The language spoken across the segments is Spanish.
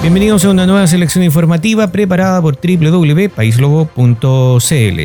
Bienvenidos a una nueva selección informativa preparada por www.paislobo.cl.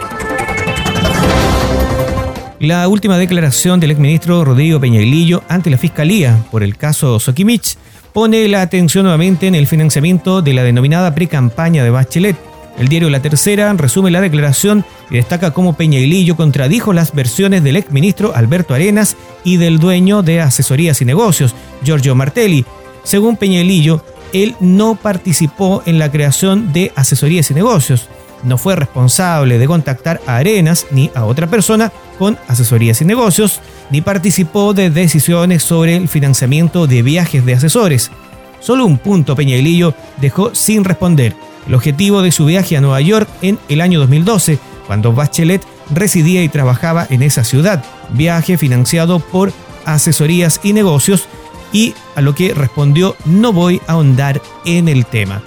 La última declaración del exministro Rodrigo Peñailillo ante la Fiscalía por el caso Soquimich pone la atención nuevamente en el financiamiento de la denominada precampaña de Bachelet. El diario La Tercera resume la declaración y destaca cómo Peñailillo contradijo las versiones del exministro Alberto Arenas y del dueño de Asesorías y Negocios, Giorgio Martelli. Según Peñailillo, él no participó en la creación de Asesorías y Negocios, no fue responsable de contactar a Arenas ni a otra persona con Asesorías y Negocios, ni participó de decisiones sobre el financiamiento de viajes de asesores. Solo un punto Peñailillo dejó sin responder: el objetivo de su viaje a Nueva York en el año 2012, cuando Bachelet residía y trabajaba en esa ciudad, viaje financiado por Asesorías y Negocios, y a lo que respondió: no voy a ahondar en el tema.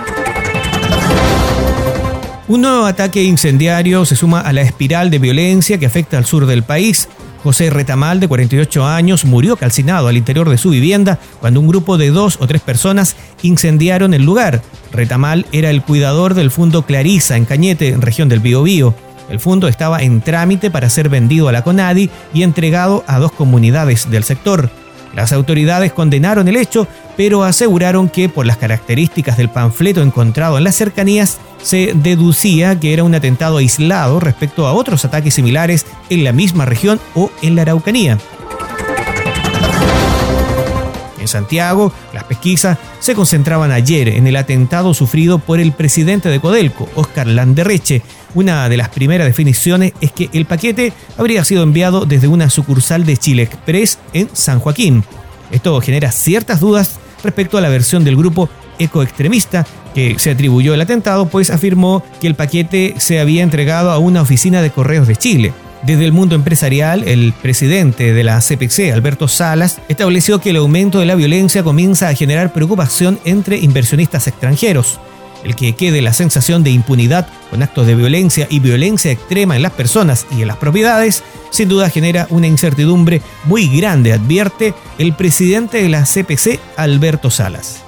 Un nuevo ataque incendiario se suma a la espiral de violencia que afecta al sur del país. José Retamal, de 48 años, murió calcinado al interior de su vivienda cuando un grupo de 2 o 3 personas incendiaron el lugar. Retamal era el cuidador del fundo Clarisa en Cañete, en región del Biobío. El fundo estaba en trámite para ser vendido a la CONADI y entregado a 2 comunidades del sector. Las autoridades condenaron el hecho, pero aseguraron que por las características del panfleto encontrado en las cercanías, se deducía que era un atentado aislado respecto a otros ataques similares en la misma región o en la Araucanía. En Santiago, las pesquisas se concentraban ayer en el atentado sufrido por el presidente de Codelco, Óscar Landerreche. Una de las primeras definiciones es que el paquete habría sido enviado desde una sucursal de Chile Express en San Joaquín. Esto genera ciertas dudas respecto a la versión del grupo ecoextremista que se atribuyó el atentado, pues afirmó que el paquete se había entregado a una oficina de Correos de Chile. Desde el mundo empresarial, el presidente de la CPC, Alberto Salas, estableció que el aumento de la violencia comienza a generar preocupación entre inversionistas extranjeros. El que quede la sensación de impunidad con actos de violencia y violencia extrema en las personas y en las propiedades, sin duda genera una incertidumbre muy grande, advierte el presidente de la CPC, Alberto Salas.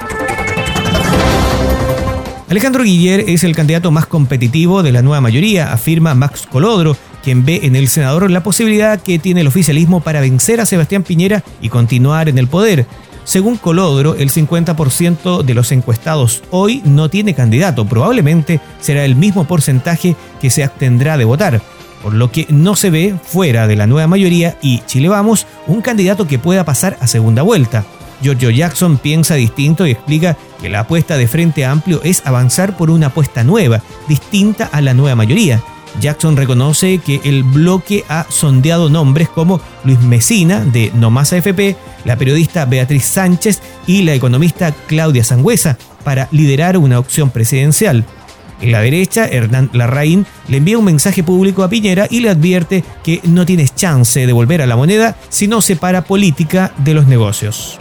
Alejandro Guiller es el candidato más competitivo de la nueva mayoría, afirma Max Colodro, quien ve en el senador la posibilidad que tiene el oficialismo para vencer a Sebastián Piñera y continuar en el poder. Según Colodro, el 50% de los encuestados hoy no tiene candidato. Probablemente será el mismo porcentaje que se abstendrá de votar, por lo que no se ve fuera de la nueva mayoría y Chile Vamos un candidato que pueda pasar a segunda vuelta. Giorgio Jackson piensa distinto y explica que la apuesta de Frente Amplio es avanzar por una apuesta nueva, distinta a la nueva mayoría. Jackson reconoce que el bloque ha sondeado nombres como Luis Mesina, de No Más AFP, la periodista Beatriz Sánchez y la economista Claudia Sangüesa para liderar una opción presidencial. En la derecha, Hernán Larraín le envía un mensaje público a Piñera y le advierte que no tienes chance de volver a la moneda si no separa política de los negocios.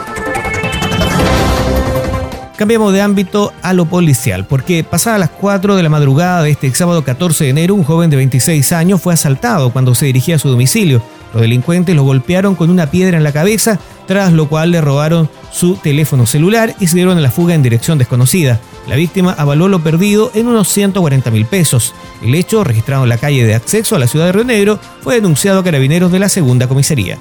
Cambiamos de ámbito a lo policial, porque pasadas las 4 de la madrugada de este sábado 14 de enero, un joven de 26 años fue asaltado cuando se dirigía a su domicilio. Los delincuentes lo golpearon con una piedra en la cabeza, tras lo cual le robaron su teléfono celular y se dieron a la fuga en dirección desconocida. La víctima avaló lo perdido en unos 140.000 pesos. El hecho, registrado en la calle de acceso a la ciudad de Río Negro, fue denunciado a Carabineros de la segunda comisaría.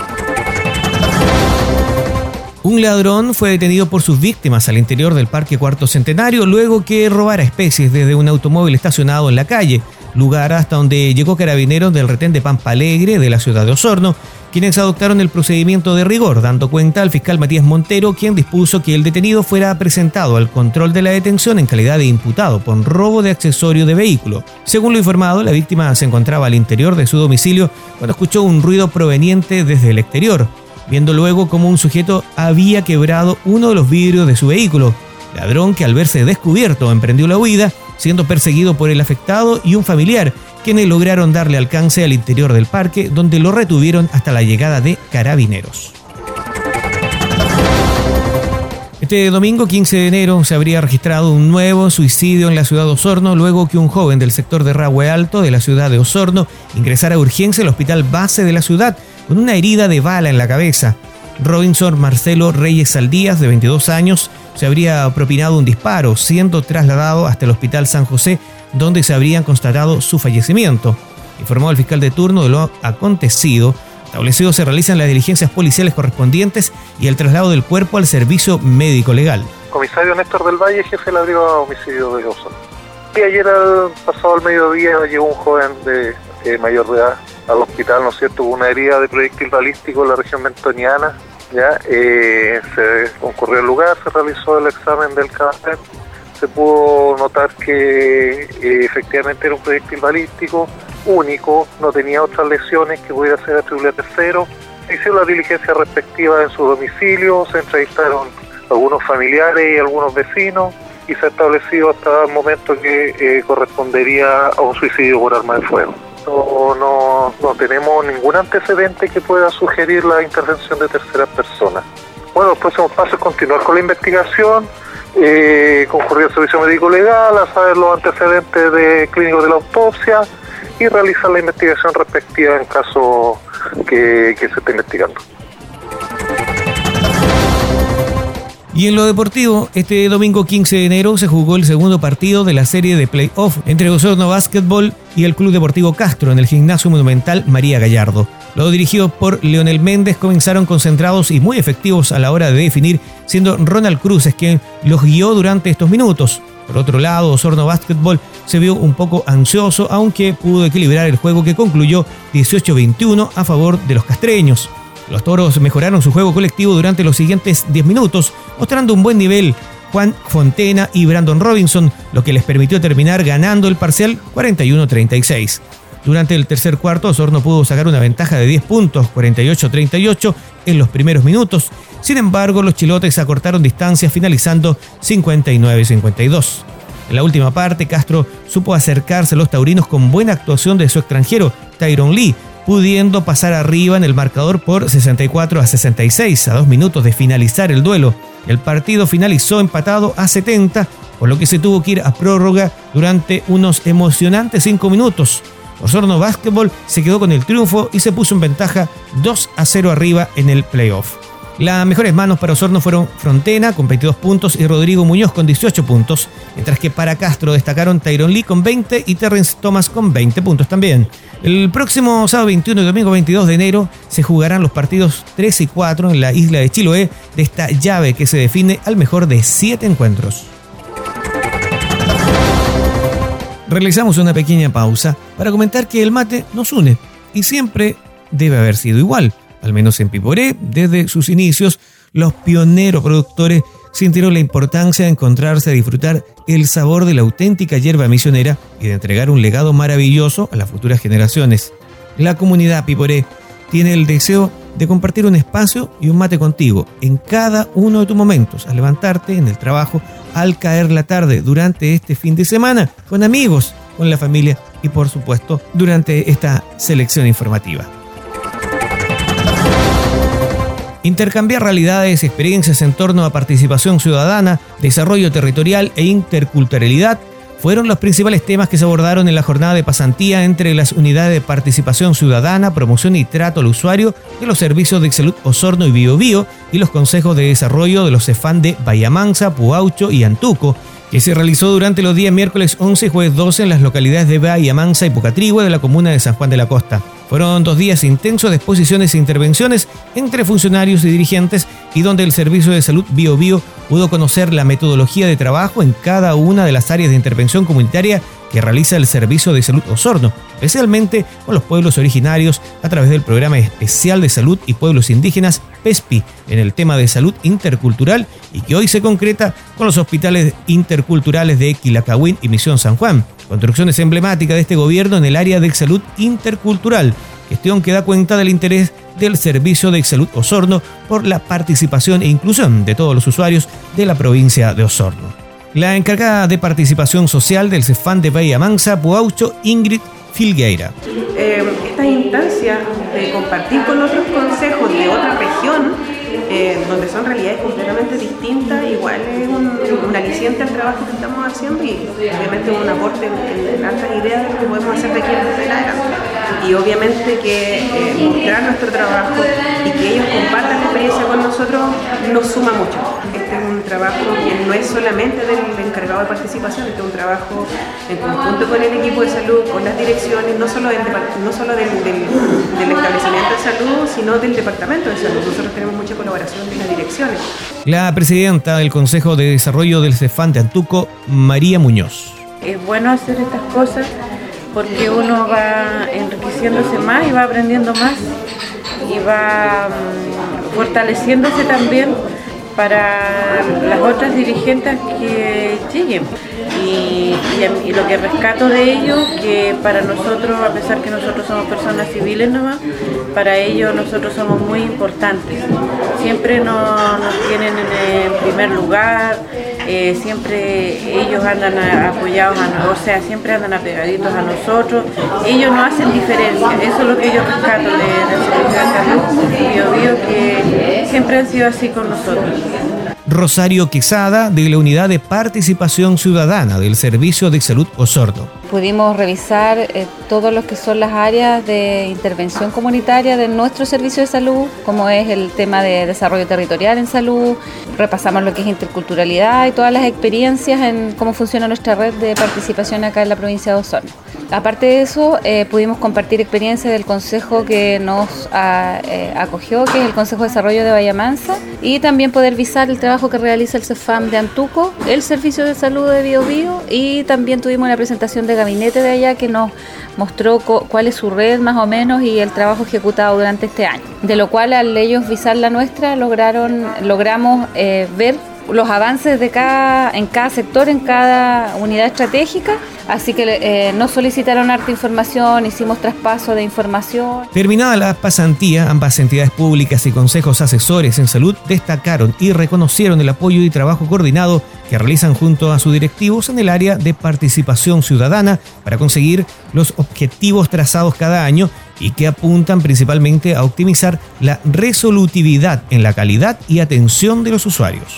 Un ladrón fue detenido por sus víctimas al interior del Parque Cuarto Centenario luego que robara especies desde un automóvil estacionado en la calle, lugar hasta donde llegó Carabineros del retén de Pampa Alegre de la ciudad de Osorno, quienes adoptaron el procedimiento de rigor, dando cuenta al fiscal Matías Montero, quien dispuso que el detenido fuera presentado al control de la detención en calidad de imputado por robo de accesorio de vehículo. Según lo informado, la víctima se encontraba al interior de su domicilio cuando escuchó un ruido proveniente desde el exterior, viendo luego cómo un sujeto había quebrado uno de los vidrios de su vehículo. Ladrón que al verse descubierto emprendió la huida, siendo perseguido por el afectado y un familiar, quienes lograron darle alcance al interior del parque, donde lo retuvieron hasta la llegada de Carabineros. Este domingo 15 de enero se habría registrado un nuevo suicidio en la ciudad de Osorno luego que un joven del sector de Rahue Alto de la ciudad de Osorno ingresara a urgencia al hospital base de la ciudad con una herida de bala en la cabeza. Robinson Marcelo Reyes Saldías, de 22 años, se habría propinado un disparo, siendo trasladado hasta el Hospital San José, donde se habrían constatado su fallecimiento. Informó el fiscal de turno de lo acontecido. Establecido se realizan las diligencias policiales correspondientes y el traslado del cuerpo al servicio médico legal. Comisario Néstor del Valle, jefe de la Brigada de Homicidio de Osorno. Y ayer, pasado el mediodía, llegó un joven de mayor de edad al hospital, ¿no es cierto?, con una herida de proyectil balístico en la región mentoniana. Ya se concurrió al lugar, se realizó el examen del cadáver, se pudo notar que efectivamente era un proyectil balístico único, no tenía otras lesiones que pudiera ser atribuible a tercero. Se hicieron las diligencias respectivas en su domicilio, se entrevistaron algunos familiares y algunos vecinos y se ha establecido hasta el momento que correspondería a un suicidio por arma de fuego. No tenemos ningún antecedente que pueda sugerir la intervención de terceras personas. Bueno, los próximos pasos es continuar con la investigación, concurrir al servicio médico legal, a saber los antecedentes clínicos de la autopsia y realizar la investigación respectiva en caso que se esté investigando. Y en lo deportivo, este domingo 15 de enero se jugó el segundo partido de la serie de play-off entre Osorno Básquetbol y el Club Deportivo Castro en el Gimnasio Monumental María Gallardo. Los dirigidos por Leonel Méndez comenzaron concentrados y muy efectivos a la hora de definir, siendo Ronald Cruces quien los guió durante estos minutos. Por otro lado, Osorno Básquetbol se vio un poco ansioso, aunque pudo equilibrar el juego que concluyó 18-21 a favor de los castreños. Los toros mejoraron su juego colectivo durante los siguientes 10 minutos, mostrando un buen nivel Juan Fontena y Brandon Robinson, lo que les permitió terminar ganando el parcial 41-36. Durante el tercer cuarto, Osorno pudo sacar una ventaja de 10 puntos, 48-38, en los primeros minutos. Sin embargo, los chilotes acortaron distancias, finalizando 59-52. En la última parte, Castro supo acercarse a los taurinos con buena actuación de su extranjero, Tyron Lee, pudiendo pasar arriba en el marcador por 64-66 a 2 minutos de finalizar el duelo. El partido finalizó empatado a 70, por lo que se tuvo que ir a prórroga durante unos emocionantes 5 minutos. Osorno Básquetbol se quedó con el triunfo y se puso en ventaja 2-0 arriba en el playoff. Las mejores manos para Osorno fueron Frontena con 22 puntos y Rodrigo Muñoz con 18 puntos, mientras que para Castro destacaron Tyron Lee con 20 y Terrence Thomas con 20 puntos también. El próximo sábado 21 y domingo 22 de enero se jugarán los partidos 3 y 4 en la isla de Chiloé de esta llave que se define al mejor de 7 encuentros. Realizamos una pequeña pausa para comentar que el mate nos une y siempre debe haber sido igual. Al menos en Piporé, desde sus inicios, los pioneros productores sintieron la importancia de encontrarse a disfrutar el sabor de la auténtica hierba misionera y de entregar un legado maravilloso a las futuras generaciones. La comunidad Piporé tiene el deseo de compartir un espacio y un mate contigo en cada uno de tus momentos, al levantarte, en el trabajo, al caer la tarde, durante este fin de semana, con amigos, con la familia y por supuesto durante esta selección informativa. Intercambiar realidades y experiencias en torno a participación ciudadana, desarrollo territorial e interculturalidad fueron los principales temas que se abordaron en la jornada de pasantía entre las unidades de participación ciudadana, promoción y trato al usuario de los servicios de salud Osorno y Biobío y los consejos de desarrollo de los CEFAM de Bahía Mansa, Puaucho y Antuco, que se realizó durante los días miércoles 11 y jueves 12 en las localidades de Bahía Mansa y Pucatrihue de la comuna de San Juan de la Costa. Fueron 2 días intensos de exposiciones e intervenciones entre funcionarios y dirigentes y donde el Servicio de Salud Biobío pudo conocer la metodología de trabajo en cada una de las áreas de intervención comunitaria que realiza el Servicio de Salud Osorno, especialmente con los pueblos originarios a través del Programa Especial de Salud y Pueblos Indígenas, PESPI, en el tema de salud intercultural y que hoy se concreta con los hospitales interculturales de Quilacagüín y Misión San Juan, construcciones emblemáticas de este gobierno en el área de salud intercultural, gestión que da cuenta del interés del Servicio de Salud Osorno por la participación e inclusión de todos los usuarios de la provincia de Osorno. La encargada de participación social del CEFAM de Bahía Mansa, Puaucho, Ingrid Filgueira. Esta instancia de compartir con otros consejos de otra región donde son realidades completamente distintas, igual es un aliciente al trabajo que estamos haciendo y obviamente un aporte en altas ideas de lo que podemos hacer de aquí en adelante. Y obviamente que mostrar nuestro trabajo y que ellos compartan la experiencia con nosotros nos suma mucho. Este es un trabajo que no es solamente del encargado de participación, este es un trabajo en conjunto con el equipo de salud, con las direcciones, no solo del establecimiento de salud, sino del departamento de salud. Nosotros tenemos mucha colaboración de las direcciones. La presidenta del Consejo de Desarrollo del CEFAM de Antuco, María Muñoz. Es bueno hacer estas cosas porque uno va enriqueciéndose más y va aprendiendo más y va fortaleciéndose también para las otras dirigentes que lleguen. Y lo que rescato de ellos, que para nosotros, a pesar que nosotros somos personas civiles nomás, para ellos nosotros somos muy importantes. Siempre nos tienen en primer lugar, siempre ellos andan apoyados, siempre andan apegaditos a nosotros. Ellos no hacen diferencia, eso es lo que yo rescato del Servicio de Salud Bío Bío, que siempre han sido así con nosotros. Rosario Quesada, de la Unidad de Participación Ciudadana del Servicio de Salud Osorno. Pudimos revisar todo lo que son las áreas de intervención comunitaria de nuestro servicio de salud, como es el tema de desarrollo territorial en salud, repasamos lo que es interculturalidad y todas las experiencias en cómo funciona nuestra red de participación acá en la provincia de Osorno. Aparte de eso, pudimos compartir experiencias del consejo que nos acogió, que es el Consejo de Desarrollo de Bahía Mansa, y también poder visar el trabajo que realiza el CEFAM de Antuco, el Servicio de Salud de Bío Bío, y también tuvimos una presentación de gabinete de allá que nos mostró cuál es su red más o menos y el trabajo ejecutado durante este año. De lo cual, al ellos visar la nuestra, logramos ver los avances en cada sector, en cada unidad estratégica, así que nos solicitaron harta información, hicimos traspaso de información. Terminada la pasantía, ambas entidades públicas y consejos asesores en salud destacaron y reconocieron el apoyo y trabajo coordinado que realizan junto a sus directivos en el área de participación ciudadana para conseguir los objetivos trazados cada año y que apuntan principalmente a optimizar la resolutividad en la calidad y atención de los usuarios.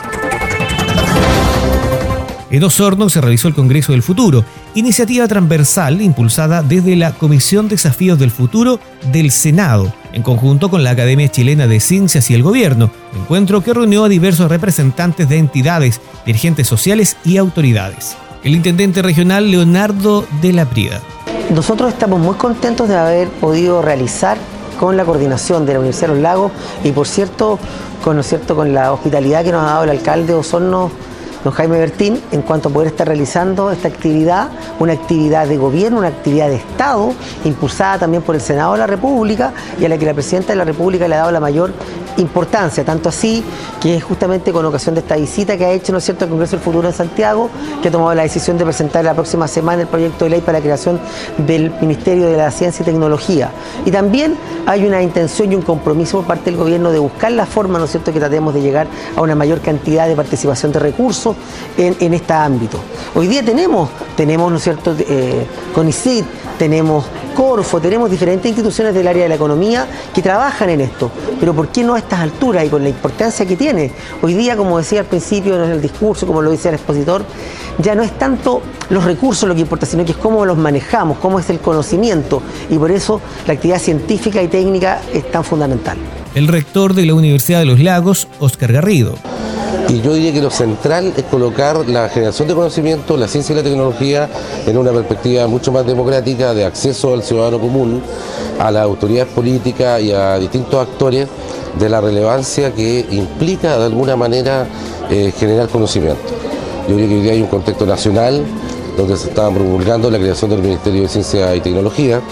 En Osorno se realizó el Congreso del Futuro, iniciativa transversal impulsada desde la Comisión Desafíos del Futuro del Senado, en conjunto con la Academia Chilena de Ciencias y el Gobierno, encuentro que reunió a diversos representantes de entidades, dirigentes sociales y autoridades. El intendente regional Leonardo de la Prida. Nosotros estamos muy contentos de haber podido realizar con la coordinación de la Universidad de los Lagos y por cierto, con la hospitalidad que nos ha dado el alcalde de Osorno, don Jaime Bertín, en cuanto a poder estar realizando esta actividad, una actividad de gobierno, una actividad de Estado, impulsada también por el Senado de la República y a la que la Presidenta de la República le ha dado la mayor importancia, tanto así que es justamente con ocasión de esta visita que ha hecho, ¿no es cierto?, el Congreso del Futuro en Santiago, que ha tomado la decisión de presentar la próxima semana el proyecto de ley para la creación del Ministerio de la Ciencia y Tecnología. Y también hay una intención y un compromiso por parte del gobierno de buscar la forma, ¿no es cierto?, que tratemos de llegar a una mayor cantidad de participación de recursos en este ámbito. Hoy día tenemos, ¿no es cierto?, CONICYT, tenemos Corfo, tenemos diferentes instituciones del área de la economía que trabajan en esto, pero ¿por qué no a estas alturas y con la importancia que tiene? Hoy día, como decía al principio en el discurso, como lo decía el expositor, ya no es tanto los recursos lo que importa, sino que es cómo los manejamos, cómo es el conocimiento, y por eso la actividad científica y técnica es tan fundamental. El rector de la Universidad de los Lagos, Óscar Garrido. Y yo diría que lo central es colocar la generación de conocimiento, la ciencia y la tecnología en una perspectiva mucho más democrática de acceso al ciudadano común, a las autoridades políticas y a distintos actores de la relevancia que implica de alguna manera generar conocimiento. Yo creo que hoy día hay un contexto nacional donde se está promulgando la creación del Ministerio de Ciencia y Tecnología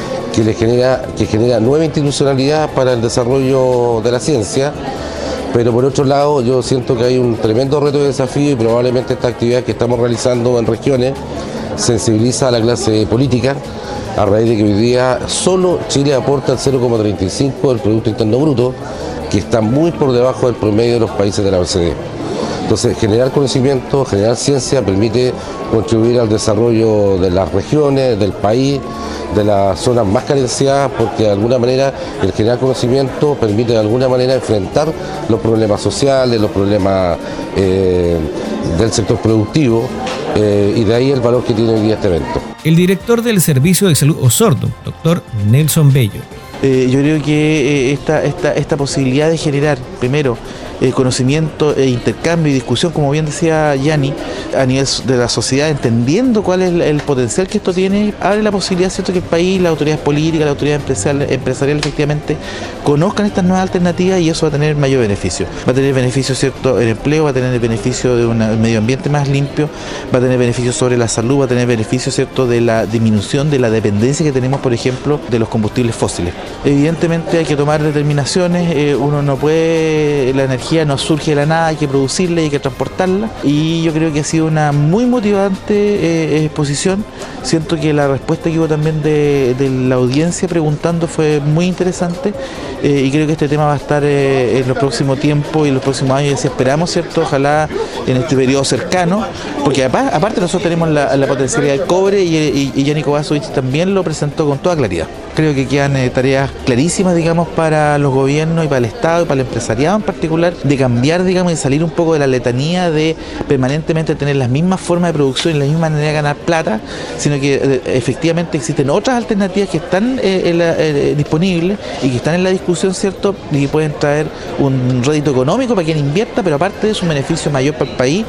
que genera nueva institucionalidad para el desarrollo de la ciencia. Pero por otro lado, yo siento que hay un tremendo reto de desafío y probablemente esta actividad que estamos realizando en regiones sensibiliza a la clase política a raíz de que hoy día solo Chile aporta el 0,35% del Producto Interno Bruto, que está muy por debajo del promedio de los países de la OCDE. Entonces, generar conocimiento, generar ciencia permite contribuir al desarrollo de las regiones, del país, de las zonas más carenciadas, porque de alguna manera el generar conocimiento permite de alguna manera enfrentar los problemas sociales, los problemas del sector productivo, y de ahí el valor que tiene hoy día este evento. El director del Servicio de Salud Osorno, doctor Nelson Bello. Yo creo que esta posibilidad de generar, primero, conocimiento, intercambio y discusión, como bien decía Yanni, a nivel de la sociedad, entendiendo cuál es el potencial que esto tiene, abre la posibilidad, ¿cierto?, que el país, las autoridades políticas, las autoridades empresariales efectivamente conozcan estas nuevas alternativas, y eso va a tener mayor beneficio. Va a tener beneficio, ¿cierto?, en empleo, va a tener beneficio de un medio ambiente más limpio, va a tener beneficio sobre la salud, va a tener beneficio, ¿cierto?, de la disminución de la dependencia que tenemos, por ejemplo, de los combustibles fósiles. Evidentemente hay que tomar determinaciones, uno no puede, la energía no surge de la nada, hay que producirla y hay que transportarla, y yo creo que ha sido una muy motivante exposición. Siento que la respuesta que hubo también de la audiencia preguntando fue muy interesante, y creo que este tema va a estar en los próximos tiempos y en los próximos años, y esperamos, ¿cierto?, ojalá en este periodo cercano, porque aparte nosotros tenemos la potencialidad del cobre, y Yanni Kovacevic también lo presentó con toda claridad. Creo que quedan tareas clarísimas, digamos, para los gobiernos y para el Estado y para el empresariado en particular, de cambiar, digamos, y salir un poco de la letanía de permanentemente tener las mismas formas de producción y la misma manera de ganar plata, sino que efectivamente existen otras alternativas que están disponibles y que están en la discusión, ¿cierto?, y que pueden traer un rédito económico para quien invierta, pero aparte de eso, un beneficio mayor para el país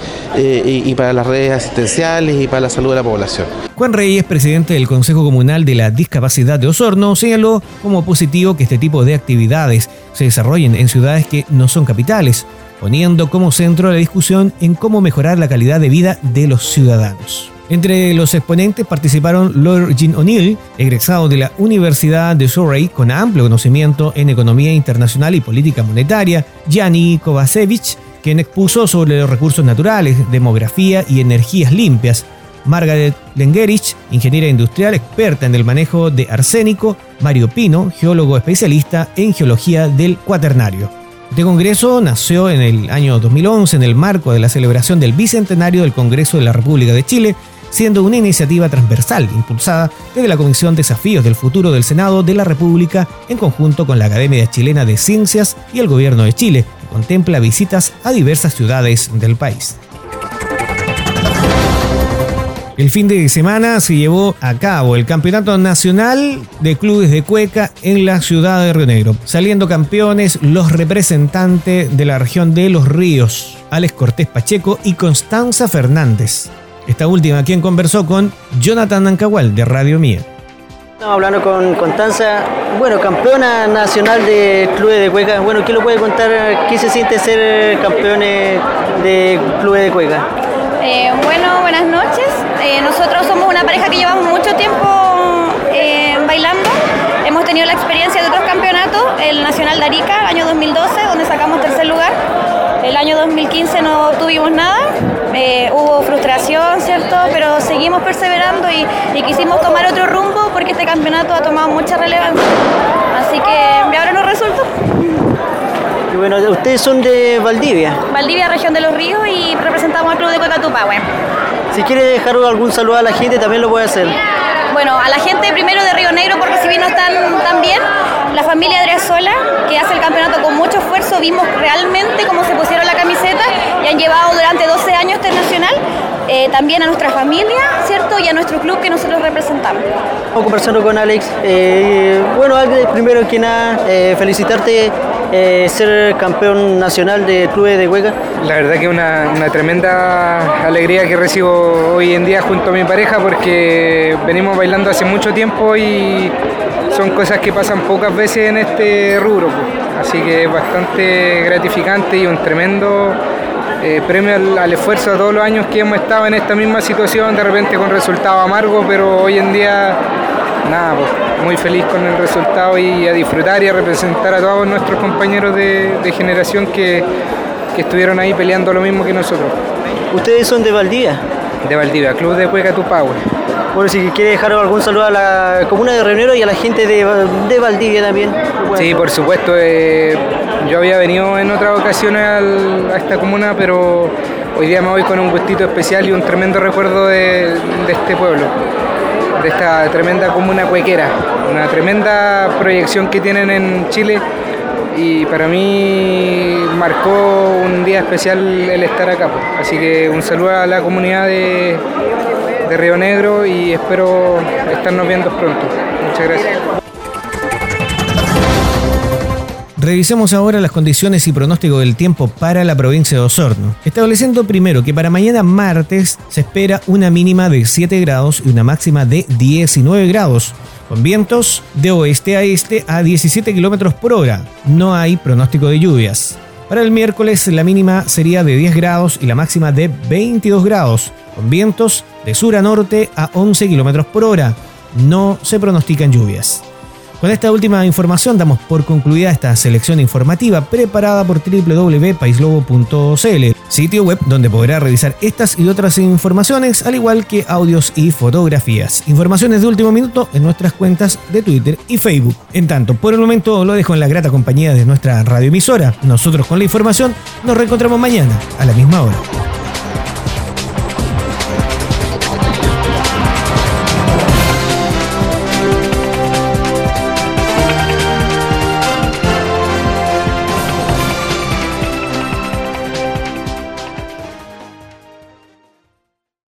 y para las redes asistenciales y para la salud de la población. Juan Reyes, presidente del Consejo Comunal de la Discapacidad de Osorno, señaló como positivo que este tipo de actividades se desarrollen en ciudades que no son capitales, poniendo como centro la discusión en cómo mejorar la calidad de vida de los ciudadanos. Entre los exponentes participaron Lord Jean O'Neill, egresado de la Universidad de Surrey con amplio conocimiento en economía internacional y política monetaria, Yanni Kovacevic, quien expuso sobre los recursos naturales, demografía y energías limpias, Margaret Lengerich, ingeniera industrial experta en el manejo de arsénico, Mario Pino, geólogo especialista en geología del Cuaternario. Este congreso nació en el año 2011 en el marco de la celebración del bicentenario del Congreso de la República de Chile, siendo una iniciativa transversal impulsada desde la Comisión Desafíos del Futuro del Senado de la República en conjunto con la Academia Chilena de Ciencias y el Gobierno de Chile, que contempla visitas a diversas ciudades del país. El fin de semana se llevó a cabo el Campeonato Nacional de Clubes de Cueca en la ciudad de Río Negro, saliendo campeones los representantes de la región de Los Ríos, Alex Cortés Pacheco y Constanza Fernández. Esta última quien conversó con Jonathan Ancahual de Radio Mía. Estamos hablando con Constanza, campeona nacional de clubes de cueca. ¿Qué lo puede contar? ¿Qué se siente ser campeones de clubes de cueca? Buenas noches. Nosotros somos una pareja que llevamos mucho tiempo bailando. Hemos tenido la experiencia de otros campeonatos, el Nacional de Arica, año 2012, donde sacamos tercer lugar. El año 2015 no obtuvimos nada, hubo frustración, ¿cierto? Pero seguimos perseverando y quisimos tomar otro rumbo porque este campeonato ha tomado mucha relevancia. Así que ahora nos resultó. Y ustedes son de Valdivia. Valdivia, región de Los Ríos, y representamos al club de Cueca Tupahue. Si quiere dejar algún saludo a la gente, también lo puede hacer. A la gente primero de Río Negro por recibirnos tan bien, la familia Adriasola, que hace el campeonato con mucho esfuerzo, vimos realmente cómo se pusieron la camiseta y han llevado durante 12 años este nacional, también a nuestra familia, ¿cierto? Y a nuestro club que nosotros representamos. Estamos conversando con Alex. Alex, primero que nada, felicitarte ser campeón nacional de clubes de cueca. La verdad que una tremenda alegría que recibo hoy en día junto a mi pareja, porque venimos bailando hace mucho tiempo y son cosas que pasan pocas veces en este rubro, así que es bastante gratificante y un tremendo premio al esfuerzo a todos los años que hemos estado en esta misma situación, de repente con resultados amargos, pero hoy en día muy feliz con el resultado y a disfrutar y a representar a todos nuestros compañeros de generación que estuvieron ahí peleando lo mismo que nosotros. ¿Ustedes son de Valdivia? De Valdivia, Club de Cueca Tupahue. Si quiere dejar algún saludo a la comuna de Río Negro y a la gente de Valdivia también. Sí, por supuesto. Yo había venido en otras ocasiones a esta comuna, pero hoy día me voy con un gustito especial y un tremendo recuerdo de este pueblo, de esta tremenda comuna cuequera, una tremenda proyección que tienen en Chile, y para mí marcó un día especial el estar acá. Así que un saludo a la comunidad de Río Negro y espero estarnos viendo pronto. Muchas gracias. Revisemos ahora las condiciones y pronóstico del tiempo para la provincia de Osorno, estableciendo primero que para mañana martes se espera una mínima de 7 grados y una máxima de 19 grados, con vientos de oeste a este a 17 kilómetros por hora. No hay pronóstico de lluvias. Para el miércoles la mínima sería de 10 grados y la máxima de 22 grados, con vientos de sur a norte a 11 kilómetros por hora. No se pronostican lluvias. Con esta última información damos por concluida esta selección informativa preparada por www.paislobo.cl, sitio web donde podrá revisar estas y otras informaciones, al igual que audios y fotografías. Informaciones de último minuto en nuestras cuentas de Twitter y Facebook. En tanto, por el momento lo dejo en la grata compañía de nuestra radioemisora. Nosotros con la información nos reencontramos mañana a la misma hora.